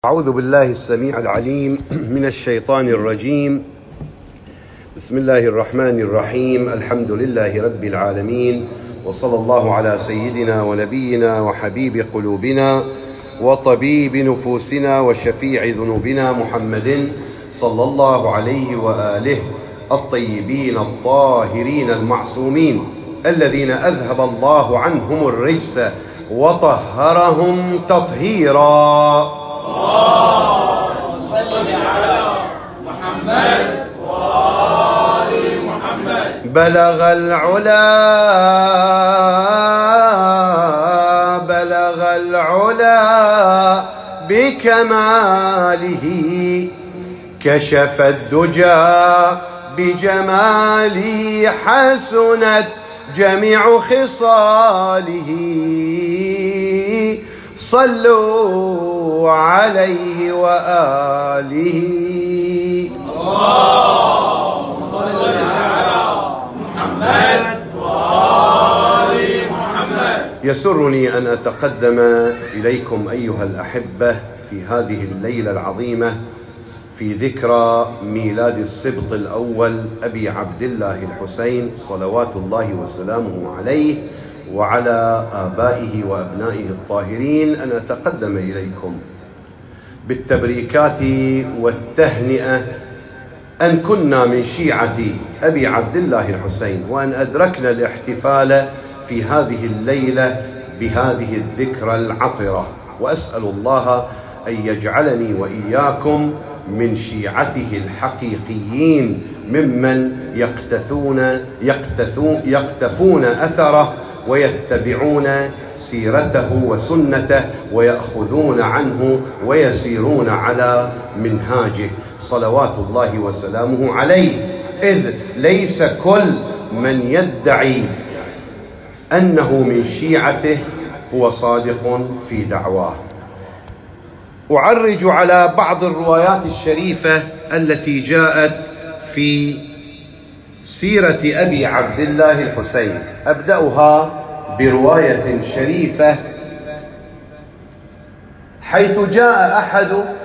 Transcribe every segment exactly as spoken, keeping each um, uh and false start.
أعوذ بالله السميع العليم من الشيطان الرجيم. بسم الله الرحمن الرحيم. الحمد لله رب العالمين، وصلى الله على سيدنا ونبينا وحبيب قلوبنا وطبيب نفوسنا وشفيع ذنوبنا محمد صلى الله عليه وآله الطيبين الطاهرين المعصومين الذين أذهب الله عنهم الرجس وطهرهم تطهيرا. اللهم صل على محمد وآل محمد. بلغ العلا بلغ العلا بكماله، كشف الدجى بجماله، حسنت جميع خصاله. صلوا عليه وآله. اللهم صل على محمد وآل محمد. يسرني أن أتقدم إليكم أيها الأحبة في هذه الليلة العظيمة في ذكرى ميلاد السبط الأول أبي عبد الله الحسين صلوات الله وسلامه عليه وعلى آبائه وأبنائه الطاهرين، أن أتقدم إليكم بالتبريكات والتهنئة أن كنا من شيعة أبي عبد الله الحسين، وأن أدركنا الاحتفال في هذه الليلة بهذه الذكرى العطرة، وأسأل الله أن يجعلني وإياكم من شيعته الحقيقيين، ممن يقتثون يقتثون يقتفون أثره ويتبعون سيرته وسنته ويأخذون عنه ويسيرون على منهاجه صلوات الله وسلامه عليه، إذ ليس كل من يدعي أنه من شيعته هو صادق في دعواه. أعرج على بعض الروايات الشريفة التي جاءت في سيرة أبي عبد الله الحسين. أبدأها برواية شريفة، حيث جاء أحد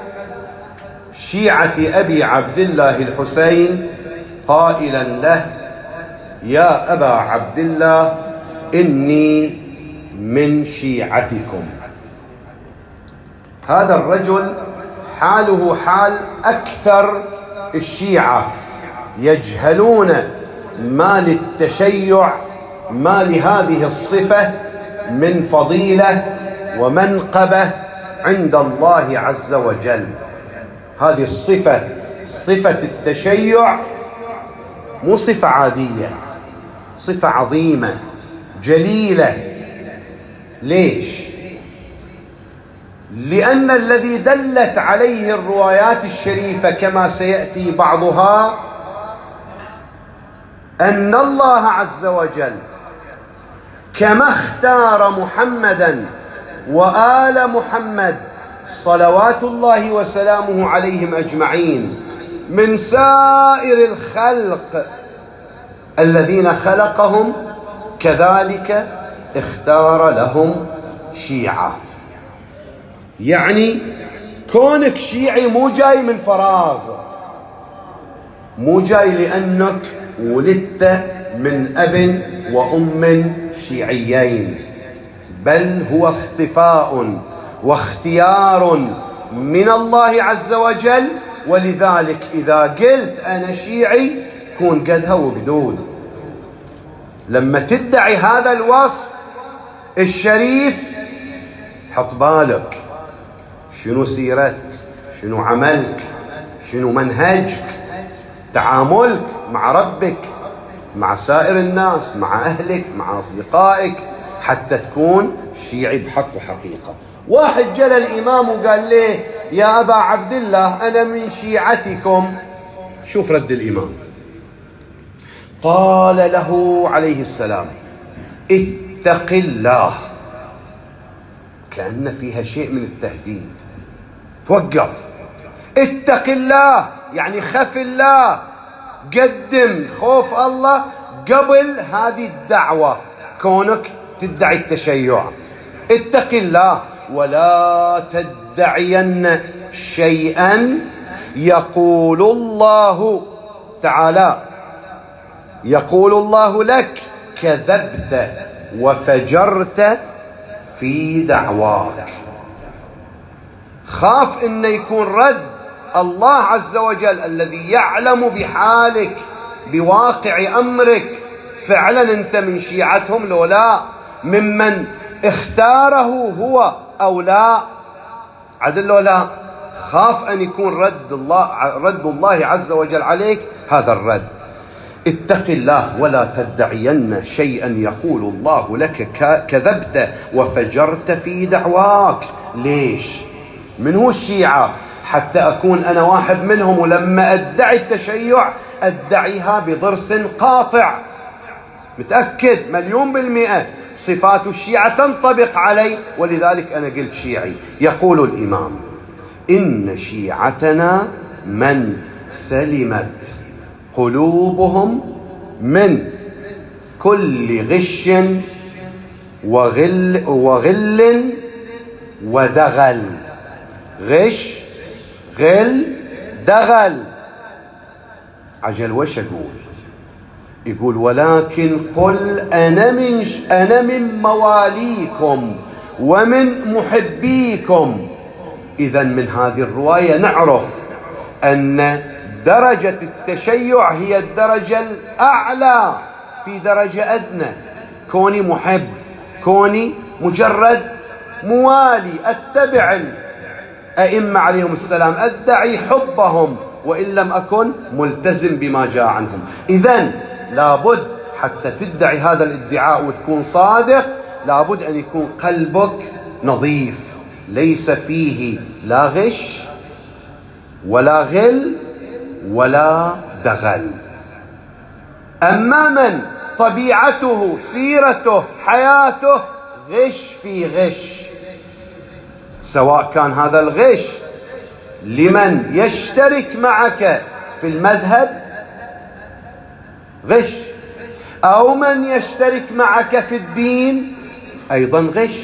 شيعة أبي عبد الله الحسين قائلا له: يا أبا عبد الله، إني من شيعتكم. هذا الرجل حاله حال أكثر الشيعة، يجهلون ما للتشيع، ما لهذه الصفة من فضيلة ومنقبة عند الله عز وجل. هذه الصفة، صفة التشيع، مو صفة عادية، صفة عظيمة جليلة. ليش؟ لأن الذي دلت عليه الروايات الشريفة كما سيأتي بعضها أن الله عز وجل كما اختار محمدا وآل محمد صلوات الله وسلامه عليهم أجمعين من سائر الخلق الذين خلقهم، كذلك اختار لهم شيعة. يعني كونك شيعي مو جاي من فراغ، مو جاي لأنك ولدت من أب وأم شيعيين، بل هو اصطفاء واختيار من الله عز وجل. ولذلك إذا قلت أنا شيعي كون قدها وقدود. لما تدعي هذا الوصف الشريف حط بالك شنو سيرتك، شنو عملك، شنو منهجك، تعاملك مع ربك، مع سائر الناس، مع أهلك، مع أصدقائك، حتى تكون شيعي بحق وحقيقة. واحد جل الإمام وقال له: يا أبا عبد الله، أنا من شيعتكم. شوف رد الإمام، قال له عليه السلام: اتق الله. كأن فيها شيء من التهديد. توقف، اتق الله يعني خف الله، قدم خوف الله قبل هذه الدعوة، كونك تدعي التشيع. اتق الله ولا تدعين شيئا يقول الله تعالى يقول الله لك كذبت وفجرت في دعواك. خاف إن يكون رد الله عز وجل الذي يعلم بحالك بواقع أمرك، فعلا أنت من شيعتهم لو لا، ممن اختاره هو أو لا، عدل لو لا. خاف أن يكون رد الله رد الله عز وجل عليك هذا الرد. اتق الله ولا تدعين شيئا يقول الله لك كذبت وفجرت في دعواك. ليش؟ من هو الشيعة؟ حتى أكون أنا واحد منهم، ولما أدعي التشيع أدعيها بضرس قاطع، متأكد مليون بالمئة صفات الشيعة تنطبق علي، ولذلك أنا قلت شيعي. يقول الإمام: إن شيعتنا من سلمت قلوبهم من كل غش وغل وغل ودغل. غش غل دغل. عجل وش أقول؟ يقول: ولكن قل أنا من أنا من مواليكم ومن محبيكم. إذا من هذه الرواية نعرف أن درجة التشيع هي الدرجة الأعلى في درجة أدنى. كوني محب، كوني مجرد موالي، أتبع الأئمة عليهم السلام، أدعي حبهم وإن لم أكن ملتزم بما جاء عنهم. إذن لابد حتى تدعي هذا الادعاء وتكون صادق، لابد أن يكون قلبك نظيف، ليس فيه لا غش ولا غل ولا دغل. أما من طبيعته سيرته حياته غش في غش، سواء كان هذا الغش لمن يشترك معك في المذهب غش، أو من يشترك معك في الدين أيضا غش،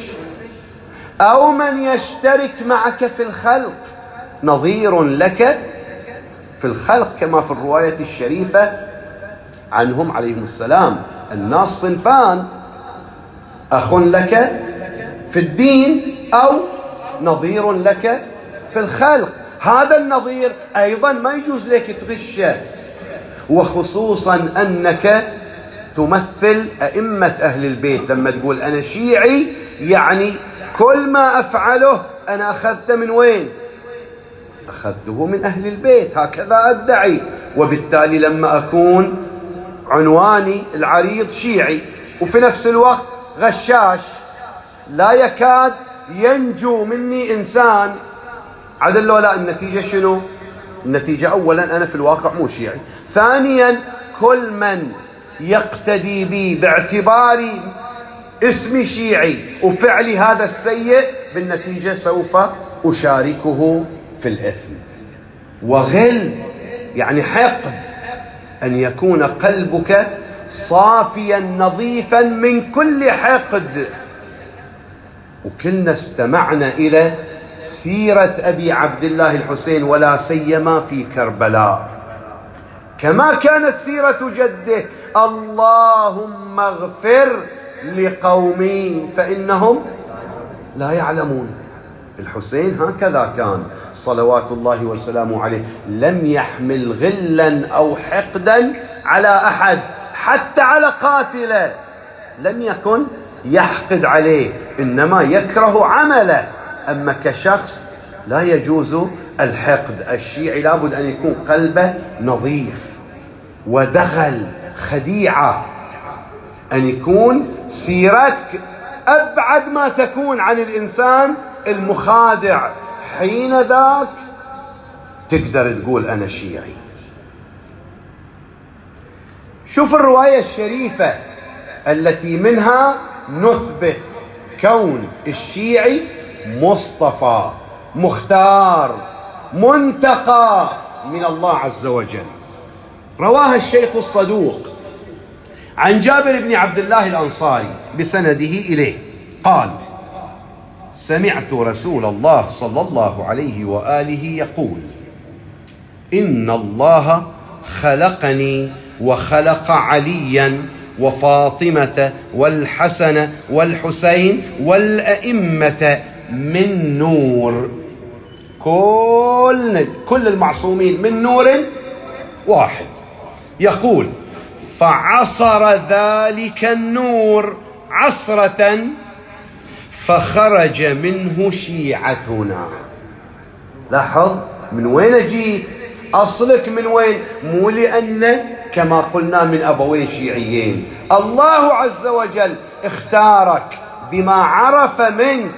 أو من يشترك معك في الخلق، نظير لك في الخلق كما في الرواية الشريفة عنهم عليهم السلام: الناس صنفان، أخ لك في الدين أو نظير لك في الخلق. هذا النظير أيضا ما يجوز لك تغشه، وخصوصا أنك تمثل أئمة أهل البيت. لما تقول أنا شيعي يعني كل ما أفعله أنا أخذته من وين؟ أخذته من أهل البيت، هكذا أدعي. وبالتالي لما أكون عنواني العريض شيعي وفي نفس الوقت غشاش، لا يكاد ينجو مني إنسان، عدل لو لا، النتيجة شنو؟ النتيجة أولا أنا في الواقع مو شيعي، ثانيا كل من يقتدي بي باعتباري اسمي شيعي وفعلي هذا السيء بالنتيجة سوف أشاركه في الإثم. وغل يعني حقد، أن يكون قلبك صافيا نظيفا من كل حقد. وكلنا استمعنا إلى سيرة أبي عبد الله الحسين، ولا سيما في كربلاء، كما كانت سيرة جده: اللهم اغفر لقومي فإنهم لا يعلمون. الحسين هكذا كان صلوات الله وسلامه عليه، لم يحمل غلا أو حقدا على أحد، حتى على قاتله لم يكن يحقد عليه، إنما يكره عمله. أما كشخص لا يجوز الحقد. الشيعي لابد أن يكون قلبه نظيف، ودغل خديعة، أن يكون سيرتك أبعد ما تكون عن الإنسان المخادع، حين ذاك تقدر تقول أنا شيعي. شوف الرواية الشريفة التي منها نثبت كون الشيعي مصطفى مختار منتقى من الله عز وجل. رواها الشيخ الصدوق عن جابر بن عبد الله الأنصاري بسنده إليه قال: سمعت رسول الله صلى الله عليه وآله يقول: إن الله خلقني وخلق عليا وفاطمة والحسن والحسين والأئمة من نور. كل كل المعصومين من نور واحد. يقول: فعصر ذلك النور عصرة فخرج منه شيعتنا. لاحظ من وين جيت، أصلك من وين، مو لأن كما قلنا من أبوين شيعيين. الله عز وجل اختارك بما عرف منك،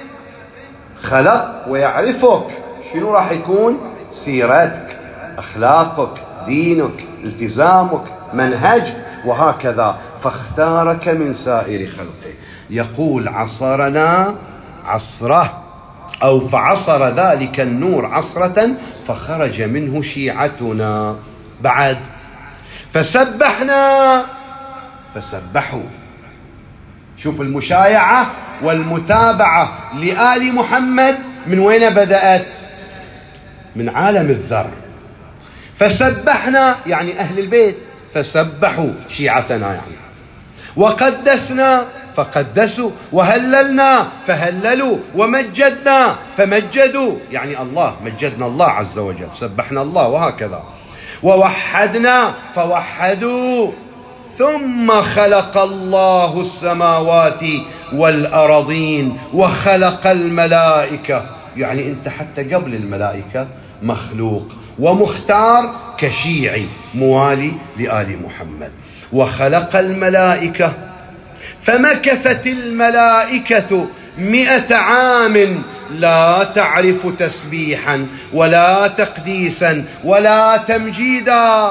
خلق ويعرفك شنو راح يكون سيرتك، أخلاقك، دينك، التزامك، منهج، وهكذا، فاختارك من سائر خلقه. يقول: عصرنا عصره، أو فعصر ذلك النور عصرة فخرج منه شيعتنا. بعد: فسبحنا فسبحوا. شوف المشايعة والمتابعة لآل محمد من وين بدأت؟ من عالم الذر. فسبحنا يعني أهل البيت، فسبحوا شيعتنا يعني. وقدسنا فقدسوا، وهللنا فهللوا، ومجدنا فمجدوا يعني الله، مجدنا الله عز وجل، سبحنا الله، وهكذا. ووحدنا فوحدوا. ثم خلق الله السماوات والأرضين وخلق الملائكة، يعني أنت حتى قبل الملائكة مخلوق ومختار كشيعي موالي لآل محمد. وخلق الملائكة فمكثت الملائكة مئة عام لا تعرف تسبيحا ولا تقديسا ولا تمجيدا.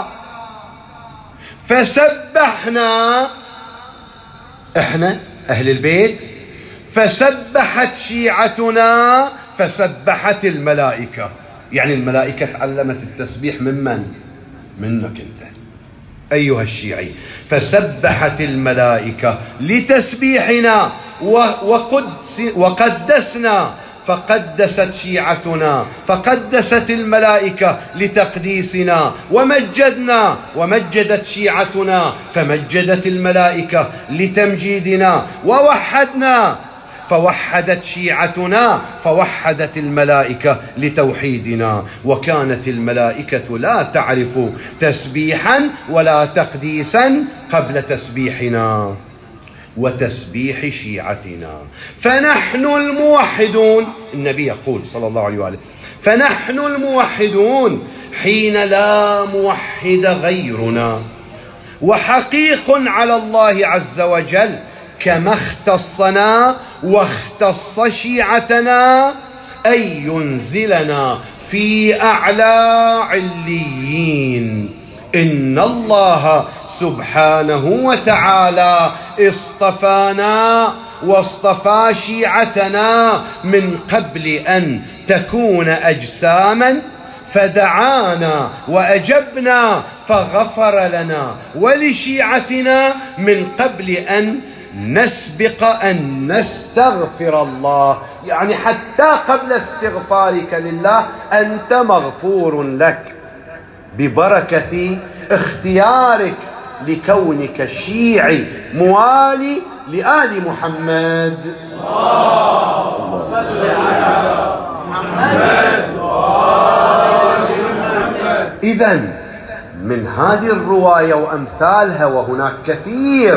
فسبحنا احنا أهل البيت، فسبحت شيعتنا، فسبحت الملائكة. يعني الملائكة تعلمت التسبيح من من؟ منك أنت أيها الشيعي. فسبحت الملائكة لتسبيحنا وقدس وقدسنا، فقدست شيعتنا، فقدست الملائكة لتقديسنا. ومجدنا، ومجدت شيعتنا، فمجدت الملائكة لتمجيدنا. ووحدنا، فوحدت شيعتنا، فوحدت الملائكة لتوحيدنا. وكانت الملائكة لا تعرف تسبيحا ولا تقديسا قبل تسبيحنا وتسبيح شيعتنا. فنحن الموحدون، النبي يقول صلى الله عليه وآله: فنحن الموحدون حين لا موحد غيرنا. وحقيق على الله عز وجل كما اختصنا واختص شيعتنا أن ينزلنا في أعلى عليين. إن الله سبحانه وتعالى اصطفانا واصطفى شيعتنا من قبل أن تكون أجساما، فدعانا وأجبنا فغفر لنا ولشيعتنا من قبل أن نسبق أن نستغفر الله. يعني حتى قبل استغفارك لله أنت مغفور لك ببركة اختيارك لكونك شيعي موالي لآل محمد. اللهم صل على محمد وآل محمد. إذن من هذه الرواية وأمثالها، وهناك كثير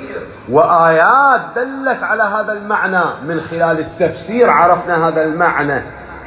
وآيات دلت على هذا المعنى، من خلال التفسير عرفنا هذا المعنى.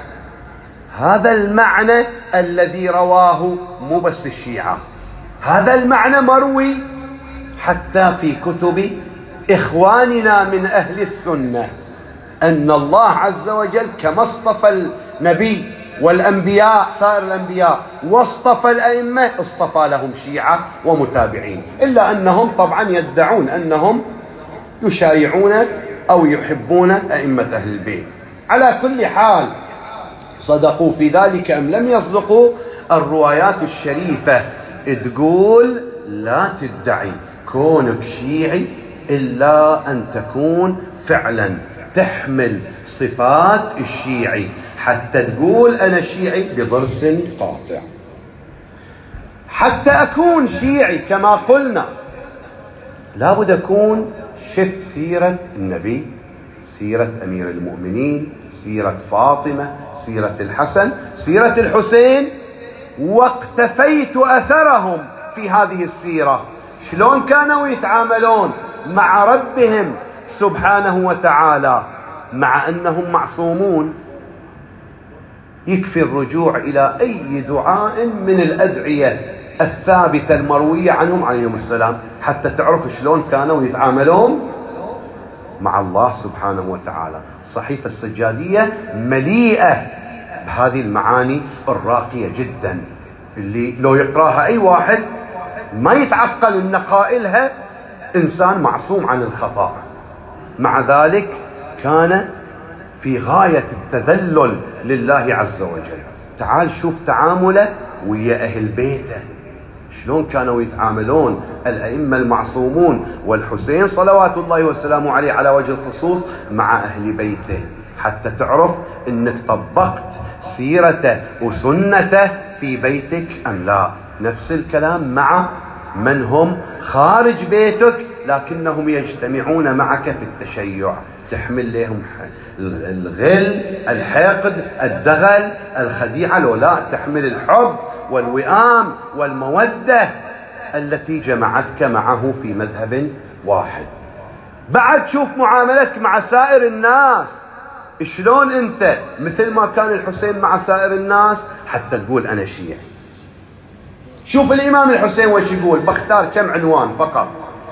هذا المعنى الذي رواه مو بس الشيعة، هذا المعنى مروي حتى في كتب إخواننا من أهل السنة، أن الله عز وجل كما اصطفى النبي والأنبياء سائر الأنبياء واصطفى الأئمة، اصطفى لهم شيعة ومتابعين، إلا أنهم طبعا يدعون أنهم يشايعون أو يحبون أئمة أهل البيت. على كل حال، صدقوا في ذلك أم لم يصدقوا، الروايات الشريفة تقول لا تدعي كونك شيعي إلا أن تكون فعلا تحمل صفات الشيعي حتى تقول أنا شيعي بضرس قاطع. حتى أكون شيعي كما قلنا لابد أكون شفت سيرة النبي، سيرة أمير المؤمنين، سيرة فاطمة، سيرة الحسن، سيرة الحسين، واقتفيت أثرهم في هذه السيرة. شلون كانوا يتعاملون مع ربهم سبحانه وتعالى مع أنهم معصومون. يكفي الرجوع إلى أي دعاء من الأدعية الثابتة المروية عنهم عليهم السلام حتى تعرف شلون كانوا يتعاملون مع الله سبحانه وتعالى. الصحيفة السجادية مليئة بهذه المعاني الراقية جدا اللي لو يقراها أي واحد ما يتعقل أن قائلها إنسان معصوم عن الخطأ. مع ذلك كان في غاية التذلل لله عز وجل. تعال شوف تعامله ويا أهل بيته، شلون كانوا يتعاملون الأئمة المعصومون والحسين صلوات الله وسلامه عليه على وجه الخصوص مع أهل بيته، حتى تعرف أنك طبقت سيرته وسنته في بيتك أم لا. نفس الكلام مع من هم خارج بيتك لكنهم يجتمعون معك في التشيع، تحمل لهم الغل، الحقد، الدغل، الخديعة، لو لا تحمل الحب والوئام والمودة التي جمعتك معه في مذهب واحد. بعد شوف معاملتك مع سائر الناس، شلون أنت مثل ما كان الحسين مع سائر الناس حتى تقول أنا شيعي. شوف الإمام الحسين وش يقول، بختار كم عنوان فقط.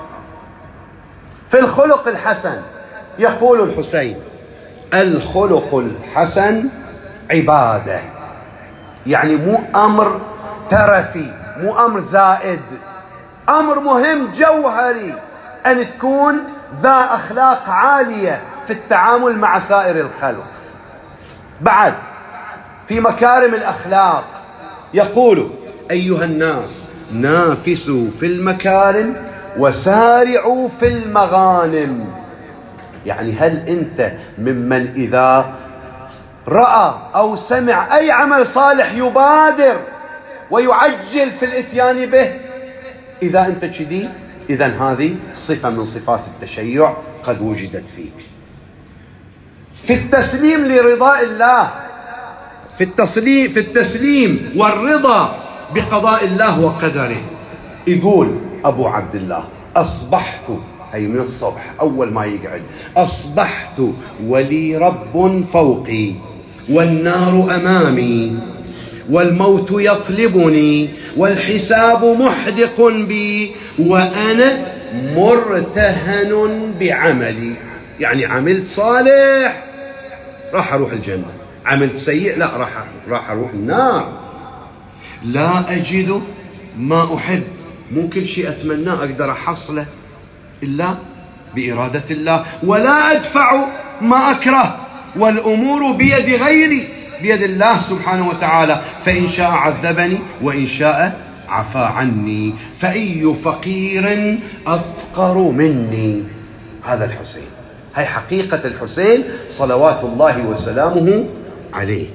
في الخلق الحسن يقول الحسين: الخلق الحسن عبادة، يعني مو أمر ترفي، مو أمر زائد، أمر مهم جوهري أن تكون ذا أخلاق عالية في التعامل مع سائر الخلق. بعد في مكارم الأخلاق يقول: أيها الناس نافسوا في المكارم وسارعوا في المغانم. يعني هل أنت ممن إذا رأى أو سمع أي عمل صالح يبادر ويعجل في الإتيان به؟ إذا أنت كذي إذن هذه صفة من صفات التشيع قد وجدت فيك. في التسليم لرضاء الله، في التسليم, في التسليم والرضا بقضاء الله وقدره، يقول أبو عبد الله: أصبحت، أي من الصبح أول ما يقعد، أصبحت ولي رب فوقي والنار أمامي والموت يطلبني والحساب محدق بي وأنا مرتهن بعملي. يعني عملت صالح راح أروح الجنة، عملت سيء لا راح راح أروح النار. لا أجد ما أحب، مو كل شيء أتمناه أقدر أحصله إلا بإرادة الله، ولا أدفع ما أكره، والأمور بيد غيري، بيد الله سبحانه وتعالى، فإن شاء عذبني وإن شاء عفى عني، فأي فقير أفقر مني. هذا الحسين، هي حقيقة الحسين صلوات الله وسلامه عليه.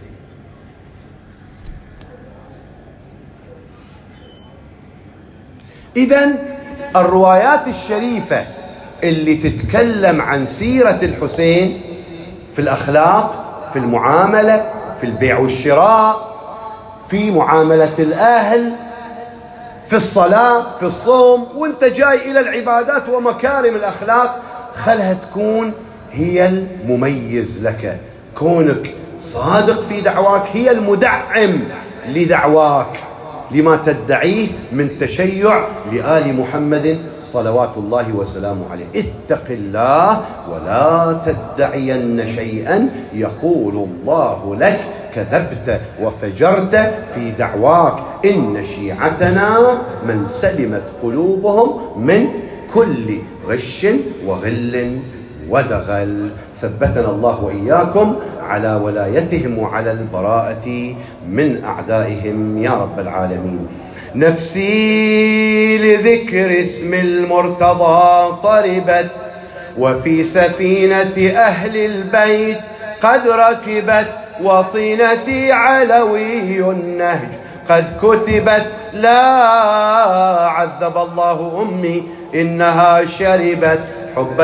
إذن الروايات الشريفة اللي تتكلم عن سيرة الحسين في الأخلاق، في المعاملة، في البيع والشراء، في معاملة الأهل، في الصلاة، في الصوم، وانت جاي إلى العبادات ومكارم الأخلاق، خلها تكون هي المميز لك. كونك صادق في دعواك هي المدعم لدعواك لما تدعيه من تشيع لآل محمد صلوات الله وسلامه عليه. اتق الله ولا تدعين شيئا يقول الله لك كذبت وفجرت في دعواك، إن شيعتنا من سلمت قلوبهم من كل غش وغل ودغل. ثبتنا الله وإياكم على ولايتهم وعلى البراءة من أعدائهم يا رب العالمين. نفسي لذكر اسم المرتضى طربت وفي سفينة أهل البيت قد ركبت وطينتي علوي النهج قد كتبت لا عذب الله أمي إنها شربت حب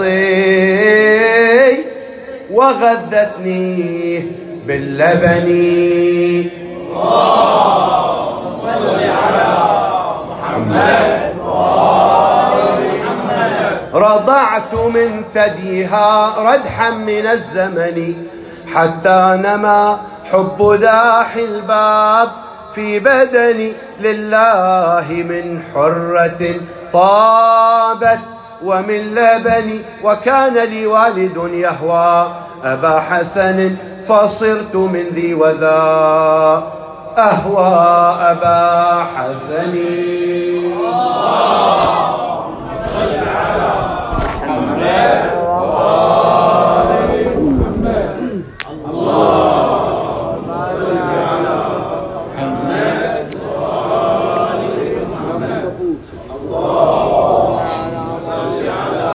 الوصي وغذتني باللبن. اللهم صل على محمد وآل محمد. رضعت من ثديها ردحا من الزمن حتى نما حب داح الباب في بدني لله من حرة طابت ومن لبني. وكان لي والد يهوى أبا حسن فصرت من ذي وذا أهوى أبا حسن. اللهم صل على محمد.